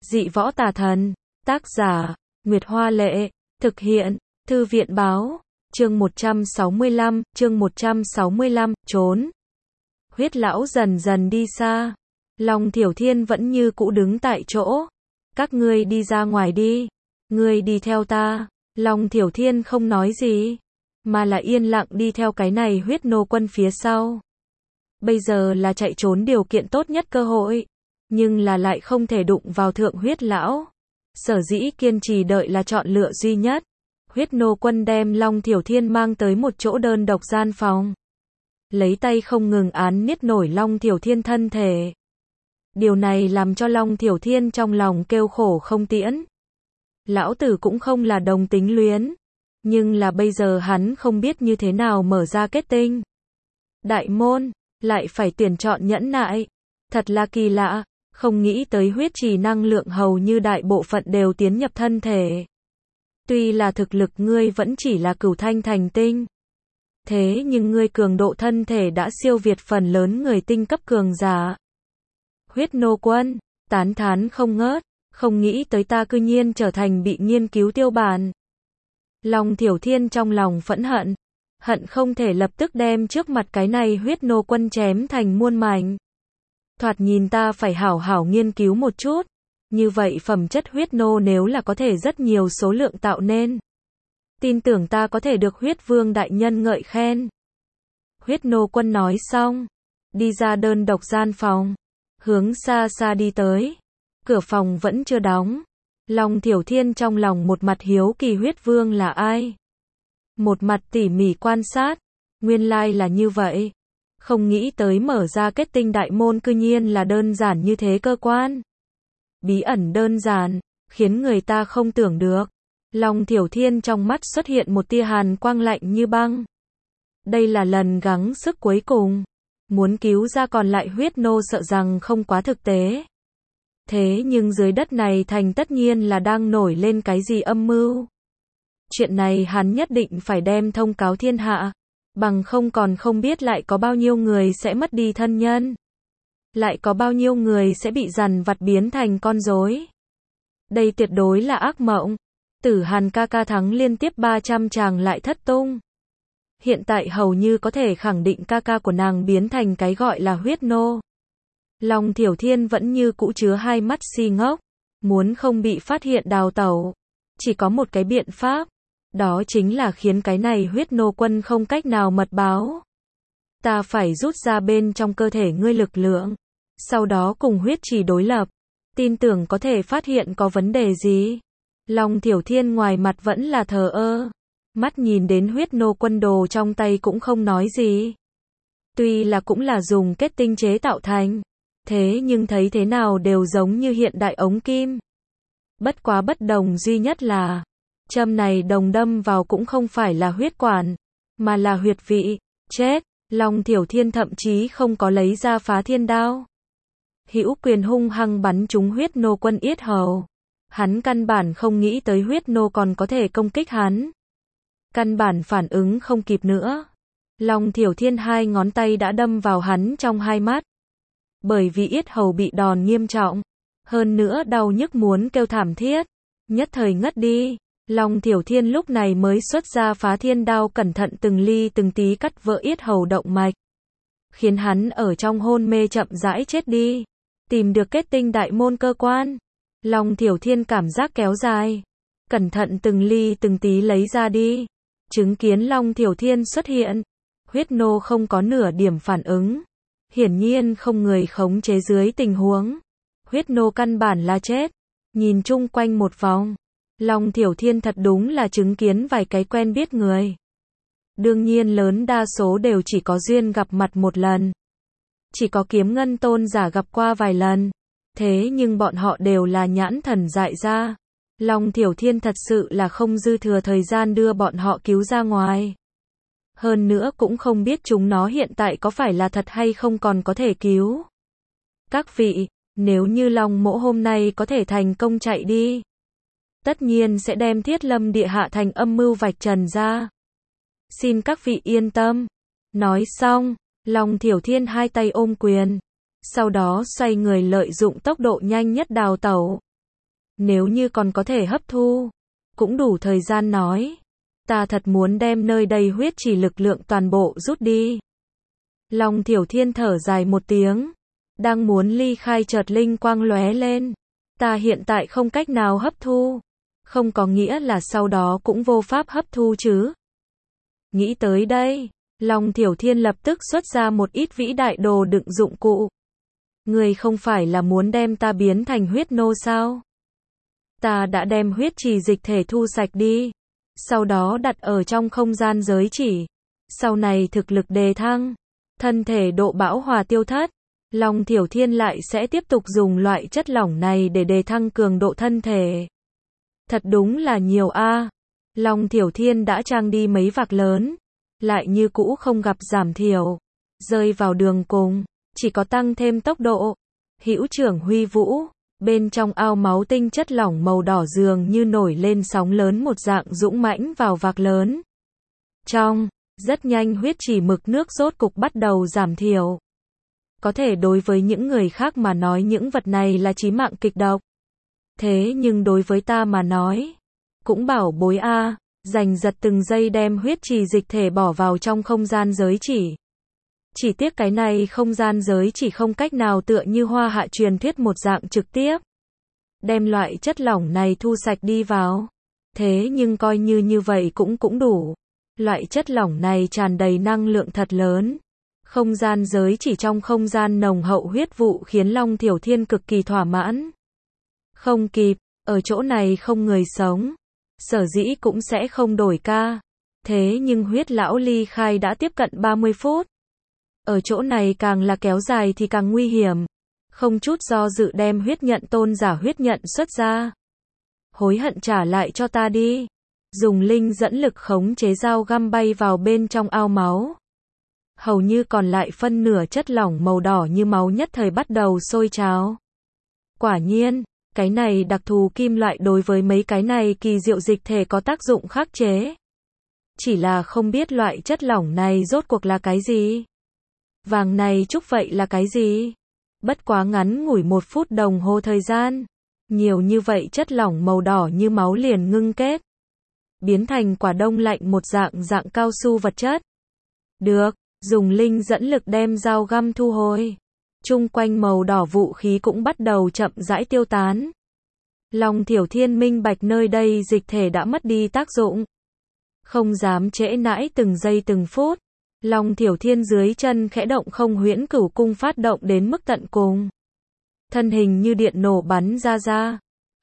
Dị võ tà thần. Tác giả, Nguyệt Hoa Lệ. Thực hiện, Thư viện Báo. Chương 165, trốn. Huyết lão dần dần đi xa. Long Thiểu Thiên vẫn như cũ đứng tại chỗ. Các ngươi đi ra ngoài đi. Ngươi đi theo ta. Long Thiểu Thiên không nói gì, mà là yên lặng đi theo cái này huyết nô quân phía sau. Bây giờ là chạy trốn điều kiện tốt nhất cơ hội, nhưng là lại không thể đụng vào thượng huyết lão. Sở dĩ kiên trì đợi là chọn lựa duy nhất. Huyết nô quân đem Long Thiểu Thiên mang tới một chỗ đơn độc gian phòng. Lấy tay không ngừng án niết nổi Long Thiểu Thiên thân thể. Điều này làm cho Long Thiểu Thiên trong lòng kêu khổ không tiễn. Lão tử cũng không là đồng tính luyến, nhưng là bây giờ hắn không biết như thế nào mở ra kết tinh. Đại môn, lại phải tuyển chọn nhẫn nại. Thật là kỳ lạ, không nghĩ tới huyết trì năng lượng hầu như đại bộ phận đều tiến nhập thân thể. Tuy là thực lực ngươi vẫn chỉ là cửu thanh thành tinh, thế nhưng ngươi cường độ thân thể đã siêu việt phần lớn người tinh cấp cường giả. Huyết nô quân, tán thán không ngớt, không nghĩ tới ta cư nhiên trở thành bị nghiên cứu tiêu bản. Long Thiểu Thiên trong lòng phẫn hận, hận không thể lập tức đem trước mặt cái này huyết nô quân chém thành muôn mảnh. Thoạt nhìn ta phải hảo hảo nghiên cứu một chút, như vậy phẩm chất huyết nô nếu là có thể rất nhiều số lượng tạo nên, tin tưởng ta có thể được huyết vương đại nhân ngợi khen. Huyết nô quân nói xong, đi ra đơn độc gian phòng, hướng xa xa đi tới. Cửa phòng vẫn chưa đóng. Long Thiểu Thiên trong lòng một mặt hiếu kỳ huyết vương là ai, một mặt tỉ mỉ quan sát. Nguyên lai là như vậy. Không nghĩ tới mở ra kết tinh đại môn cư nhiên là đơn giản như thế cơ quan. Bí ẩn đơn giản, khiến người ta không tưởng được. Long Thiểu Thiên trong mắt xuất hiện một tia hàn quang lạnh như băng. Đây là lần gắng sức cuối cùng. Muốn cứu ra còn lại huyết nô sợ rằng không quá thực tế. Thế nhưng dưới đất này thành tất nhiên là đang nổi lên cái gì âm mưu. Chuyện này hắn nhất định phải đem thông cáo thiên hạ, bằng không còn không biết lại có bao nhiêu người sẽ mất đi thân nhân. Lại có bao nhiêu người sẽ bị dằn vặt biến thành con rối. Đây tuyệt đối là ác mộng. Tử Hàn ca ca thắng liên tiếp 300 tràng lại thất tung. Hiện tại hầu như có thể khẳng định ca ca của nàng biến thành cái gọi là huyết nô. Long Thiểu Thiên vẫn như cũ chứa hai mắt si ngốc, muốn không bị phát hiện đào tẩu. Chỉ có một cái biện pháp, đó chính là khiến cái này huyết nô quân không cách nào mật báo. Ta phải rút ra bên trong cơ thể ngươi lực lượng, sau đó cùng huyết trì đối lập, tin tưởng có thể phát hiện có vấn đề gì. Long Thiểu Thiên ngoài mặt vẫn là thờ ơ, mắt nhìn đến huyết nô quân đồ trong tay cũng không nói gì. Tuy là cũng là dùng kết tinh chế tạo thành, thế nhưng thấy thế nào đều giống như hiện đại ống kim. Bất quá bất đồng duy nhất là, châm này đồng đâm vào cũng không phải là huyết quản, mà là huyệt vị. Chết, Long Thiểu Thiên thậm chí không có lấy ra phá thiên đao. Hữu quyền hung hăng bắn trúng huyết nô quân yết hầu. Hắn căn bản không nghĩ tới huyết nô còn có thể công kích hắn. Căn bản phản ứng không kịp nữa. Long Thiểu Thiên hai ngón tay đã đâm vào hắn trong hai mắt. Bởi vì yết hầu bị đòn nghiêm trọng, hơn nữa đau nhức muốn kêu thảm thiết, nhất thời ngất đi. Long Thiểu Thiên lúc này mới xuất ra phá thiên đao cẩn thận từng ly từng tí cắt vỡ yết hầu động mạch, khiến hắn ở trong hôn mê chậm rãi chết đi. Tìm được kết tinh đại môn cơ quan, Long Thiểu Thiên cảm giác kéo dài, cẩn thận từng ly từng tí lấy ra đi. Chứng kiến Long Thiểu Thiên xuất hiện, huyết nô không có nửa điểm phản ứng. Hiển nhiên không người khống chế dưới tình huống, huyết nô căn bản là chết. Nhìn chung quanh một vòng, Long Thiểu Thiên thật đúng là chứng kiến vài cái quen biết người. Đương nhiên lớn đa số đều chỉ có duyên gặp mặt một lần. Chỉ có Kiếm Ngân tôn giả gặp qua vài lần. Thế nhưng bọn họ đều là nhãn thần dại ra. Long Thiểu Thiên thật sự là không dư thừa thời gian đưa bọn họ cứu ra ngoài. Hơn nữa cũng không biết chúng nó hiện tại có phải là thật hay không còn có thể cứu. Các vị, nếu như Long Mỗ hôm nay có thể thành công chạy đi, tất nhiên sẽ đem Thiết Lâm địa hạ thành âm mưu vạch trần ra. Xin các vị yên tâm. Nói xong, Long Thiểu Thiên hai tay ôm quyền, sau đó xoay người lợi dụng tốc độ nhanh nhất đào tẩu. Nếu như còn có thể hấp thu, cũng đủ thời gian nói. Ta thật muốn đem nơi đây huyết chỉ lực lượng toàn bộ rút đi. Long Thiểu Thiên thở dài một tiếng. Đang muốn ly khai chợt linh quang lóe lên. Ta hiện tại không cách nào hấp thu. Không có nghĩa là sau đó cũng vô pháp hấp thu chứ. Nghĩ tới đây, Long Thiểu Thiên lập tức xuất ra một ít vĩ đại đồ đựng dụng cụ. Người không phải là muốn đem ta biến thành huyết nô sao? Ta đã đem huyết trì dịch thể thu sạch đi. Sau đó đặt ở trong không gian giới chỉ. Sau này thực lực đề thăng. Thân thể độ bão hòa tiêu thất. Long Thiểu Thiên lại sẽ tiếp tục dùng loại chất lỏng này để đề thăng cường độ thân thể. Thật đúng là nhiều a. Long Thiểu Thiên đã trang đi mấy vạc lớn. Lại như cũ không gặp giảm thiểu. Rơi vào đường cùng. Chỉ có tăng thêm tốc độ. Hữu trưởng huy vũ. Bên trong ao máu tinh chất lỏng màu đỏ dường như nổi lên sóng lớn một dạng dũng mãnh vào vạc lớn. Trong, rất nhanh huyết chỉ mực nước rốt cục bắt đầu giảm thiểu. Có thể đối với những người khác mà nói những vật này là chí mạng kịch độc. Thế nhưng đối với ta mà nói, cũng bảo bối a, giành giật từng giây đem huyết trì dịch thể bỏ vào trong không gian giới chỉ. Chỉ tiếc cái này không gian giới chỉ không cách nào tựa như hoa hạ truyền thuyết một dạng trực tiếp. Đem loại chất lỏng này thu sạch đi vào. Thế nhưng coi như vậy cũng đủ. Loại chất lỏng này tràn đầy năng lượng thật lớn. Không gian giới chỉ trong không gian nồng hậu huyết vụ khiến Long Thiểu Thiên cực kỳ thỏa mãn. Không kịp, ở chỗ này không người sống. Sở dĩ cũng sẽ không đổi ca. Thế nhưng huyết lão ly khai đã tiếp cận 30 phút. Ở chỗ này càng là kéo dài thì càng nguy hiểm. Không chút do dự đem huyết nhận tôn giả huyết nhận xuất ra. Hối hận trả lại cho ta đi. Dùng linh dẫn lực khống chế dao găm bay vào bên trong ao máu. Hầu như còn lại phân nửa chất lỏng màu đỏ như máu nhất thời bắt đầu sôi trào. Quả nhiên, cái này đặc thù kim loại đối với mấy cái này kỳ diệu dịch thể có tác dụng khắc chế. Chỉ là không biết loại chất lỏng này rốt cuộc là cái gì. Vàng này trúc vậy là cái gì? Bất quá ngắn ngủi 1 phút đồng hồ thời gian. Nhiều như vậy chất lỏng màu đỏ như máu liền ngưng kết. Biến thành quả đông lạnh một dạng cao su vật chất. Được, dùng linh dẫn lực đem dao găm thu hồi. Chung quanh màu đỏ vũ khí cũng bắt đầu chậm rãi tiêu tán. Long Thiểu Thiên minh bạch nơi đây dịch thể đã mất đi tác dụng. Không dám trễ nãi từng giây từng phút. Long Thiểu Thiên dưới chân khẽ động không huyễn cửu cung phát động đến mức tận cùng. Thân hình như điện nổ bắn ra.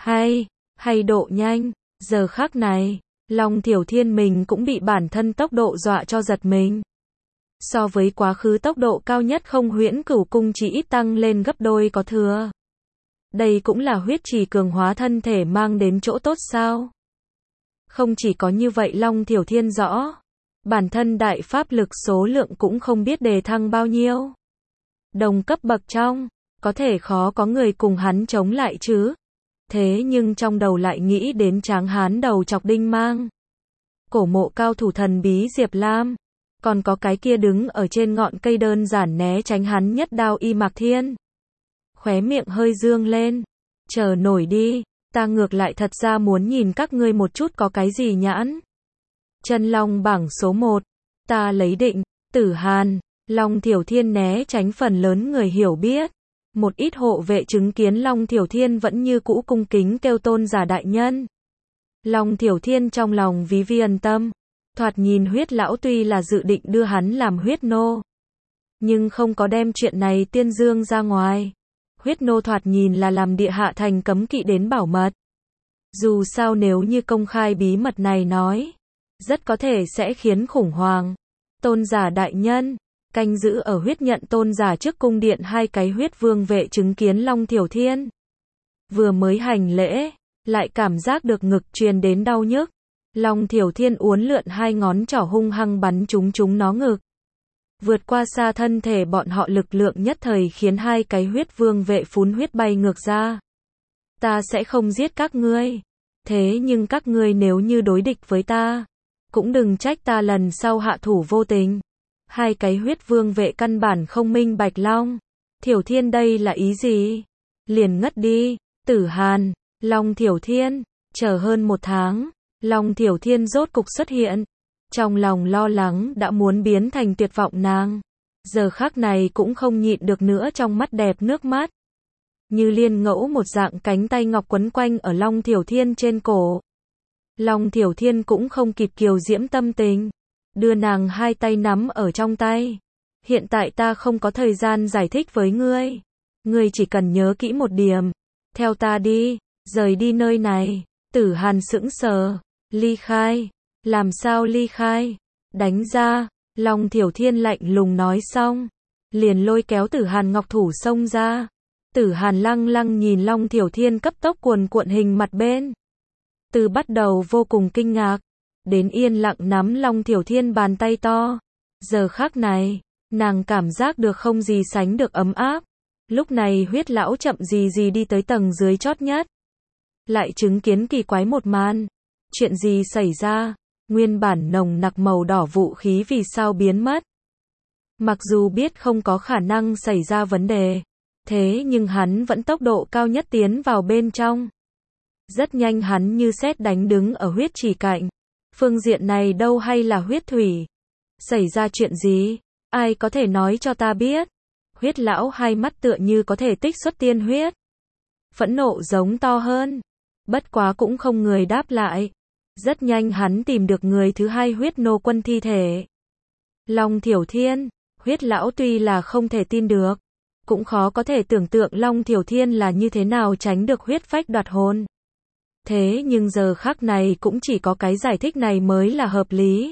Hay độ nhanh. Giờ khắc này, Long Thiểu Thiên mình cũng bị bản thân tốc độ dọa cho giật mình. So với quá khứ tốc độ cao nhất không huyễn cửu cung chỉ ít tăng lên gấp đôi có thừa. Đây cũng là huyết trì cường hóa thân thể mang đến chỗ tốt sao? Không chỉ có như vậy Long Thiểu Thiên rõ. Bản thân đại pháp lực số lượng cũng không biết đề thăng bao nhiêu. Đồng cấp bậc trong, có thể khó có người cùng hắn chống lại chứ. Thế nhưng trong đầu lại nghĩ đến tráng hán đầu chọc Đinh Mang. Cổ mộ cao thủ thần bí Diệp Lam. Còn có cái kia đứng ở trên ngọn cây đơn giản né tránh hắn nhất đao Y Mạc Thiên. Khóe miệng hơi dương lên. Chờ nổi đi, ta ngược lại thật ra muốn nhìn các ngươi một chút có cái gì nhãn. Chân long bảng số 1. Ta lấy định, Tử Hàn. Long Thiểu Thiên né tránh phần lớn người hiểu biết. Một ít hộ vệ chứng kiến Long Thiểu Thiên vẫn như cũ cung kính kêu tôn giả đại nhân. Long Thiểu Thiên trong lòng ví vi ân tâm. Thoạt nhìn huyết lão tuy là dự định đưa hắn làm huyết nô. Nhưng không có đem chuyện này tuyên dương ra ngoài. Huyết nô thoạt nhìn là làm địa hạ thành cấm kỵ đến bảo mật. Dù sao nếu như công khai bí mật này nói. Rất có thể sẽ khiến khủng hoảng. Tôn giả đại nhân. Canh giữ ở huyết nhận tôn giả trước cung điện 2 cái huyết vương vệ chứng kiến Long Thiểu Thiên. Vừa mới hành lễ. Lại cảm giác được ngực truyền đến đau nhức. Long Thiểu Thiên uốn lượn 2 ngón trỏ hung hăng bắn chúng nó ngực. Vượt qua xa thân thể bọn họ lực lượng nhất thời khiến 2 cái huyết vương vệ phun huyết bay ngược ra. Ta sẽ không giết các ngươi. Thế nhưng các ngươi nếu như đối địch với ta. Cũng đừng trách ta lần sau hạ thủ vô tình. 2 cái huyết vương vệ căn bản không minh bạch Long Thiểu Thiên đây là ý gì? Liền ngất đi. Tử Hàn. Long Thiểu Thiên, chờ hơn 1 tháng, Long Thiểu Thiên rốt cục xuất hiện. Trong lòng lo lắng đã muốn biến thành tuyệt vọng nàng. Giờ khắc này cũng không nhịn được nữa, trong mắt đẹp nước mắt. Như liên ngẫu một dạng cánh tay ngọc quấn quanh ở Long Thiểu Thiên trên cổ. Long Thiểu Thiên cũng không kịp kiều diễm tâm tình. Đưa nàng 2 tay nắm ở trong tay. Hiện tại ta không có thời gian giải thích với ngươi. Ngươi chỉ cần nhớ kỹ một điểm. Theo ta đi, rời đi nơi này. Tử Hàn sững sờ. Ly khai. Làm sao ly khai? Đánh ra. Long Thiểu Thiên lạnh lùng nói xong. Liền lôi kéo Tử Hàn ngọc thủ xông ra. Tử Hàn lăng lăng nhìn Long Thiểu Thiên cấp tốc cuồn cuộn hình mặt bên. Từ bắt đầu vô cùng kinh ngạc. Đến yên lặng nắm Long Thiểu Thiên bàn tay to. Giờ khắc này, nàng cảm giác được không gì sánh được ấm áp. Lúc này huyết lão chậm gì đi tới tầng dưới chót nhất. Lại chứng kiến kỳ quái một màn. Chuyện gì xảy ra? Nguyên bản nồng nặc màu đỏ vũ khí vì sao biến mất? Mặc dù biết không có khả năng xảy ra vấn đề. Thế nhưng hắn vẫn tốc độ cao nhất tiến vào bên trong. Rất nhanh hắn như sét đánh đứng ở huyết chỉ cạnh. Phương diện này đâu hay là huyết thủy? Xảy ra chuyện gì? Ai có thể nói cho ta biết? Huyết lão hai mắt tựa như có thể tích xuất tiên huyết. Phẫn nộ giống to hơn. Bất quá cũng không người đáp lại. Rất nhanh hắn tìm được người thứ 2 huyết nô quân thi thể. Long Thiểu Thiên. Huyết lão tuy là không thể tin được. Cũng khó có thể tưởng tượng Long Thiểu Thiên là như thế nào tránh được huyết phách đoạt hồn. Thế nhưng giờ khắc này cũng chỉ có cái giải thích này mới là hợp lý.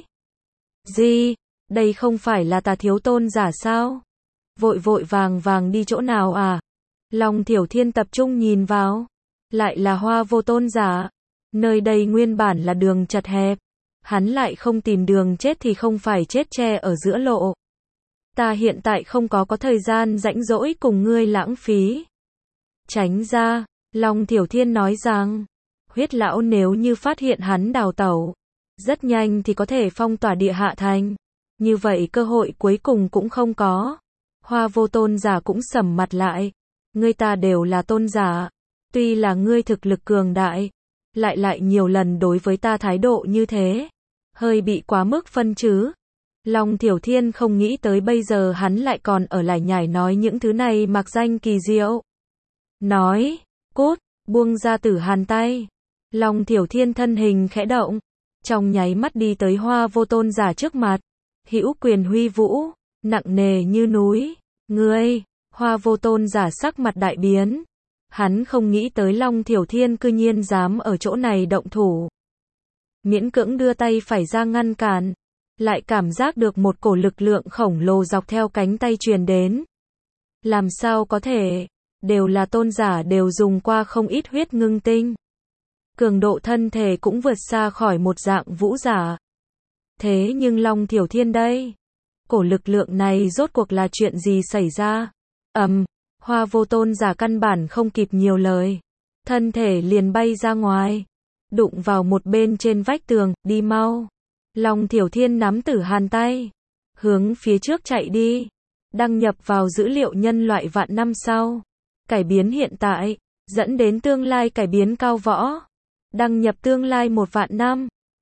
Gì? Đây không phải là Tà thiếu tôn giả sao? Vội vàng đi chỗ nào à? Long Thiểu Thiên tập trung nhìn vào. Lại là Hoa Vô Tôn giả. Nơi đây nguyên bản là đường chật hẹp. Hắn lại không tìm đường chết thì không phải chết che ở giữa lộ. Ta hiện tại không có thời gian rãnh rỗi cùng ngươi lãng phí. Tránh ra, Long Thiểu Thiên nói rằng. Huyết lão nếu như phát hiện hắn đào tẩu, rất nhanh thì có thể phong tỏa địa hạ thành. Như vậy cơ hội cuối cùng cũng không có. Hoa Vô Tôn giả cũng sầm mặt lại. Ngươi ta đều là tôn giả. Tuy là ngươi thực lực cường đại, lại nhiều lần đối với ta thái độ như thế. Hơi bị quá mức phân chứ. Long Thiểu Thiên không nghĩ tới bây giờ hắn lại còn ở lại nhải nói những thứ này mặc danh kỳ diệu. Nói, cút, buông ra Tử Hàn tay. Long Thiểu Thiên thân hình khẽ động. Trong nháy mắt đi tới Hoa Vô Tôn giả trước mặt. Hữu quyền huy vũ, nặng nề như núi. Ngươi, Hoa Vô Tôn giả sắc mặt đại biến. Hắn không nghĩ tới Long Thiểu Thiên cư nhiên dám ở chỗ này động thủ. Miễn cưỡng đưa tay phải ra ngăn cản. Lại cảm giác được một cổ lực lượng khổng lồ dọc theo cánh tay truyền đến. Làm sao có thể? Đều là tôn giả, đều dùng qua không ít huyết ngưng tinh. Cường độ thân thể cũng vượt xa khỏi một dạng vũ giả. Thế nhưng Long Thiểu Thiên đây? Cổ lực lượng này rốt cuộc là chuyện gì xảy ra? Hoa Vô Tôn giả căn bản không kịp nhiều lời. Thân thể liền bay ra ngoài. Đụng vào một bên trên vách tường, đi mau. Long Thiểu Thiên nắm Tử Hàn tay. Hướng phía trước chạy đi. Đăng nhập vào dữ liệu nhân loại vạn năm sau. Cải biến hiện tại, dẫn đến tương lai cải biến cao võ. Đăng nhập tương lai 1 vạn năm.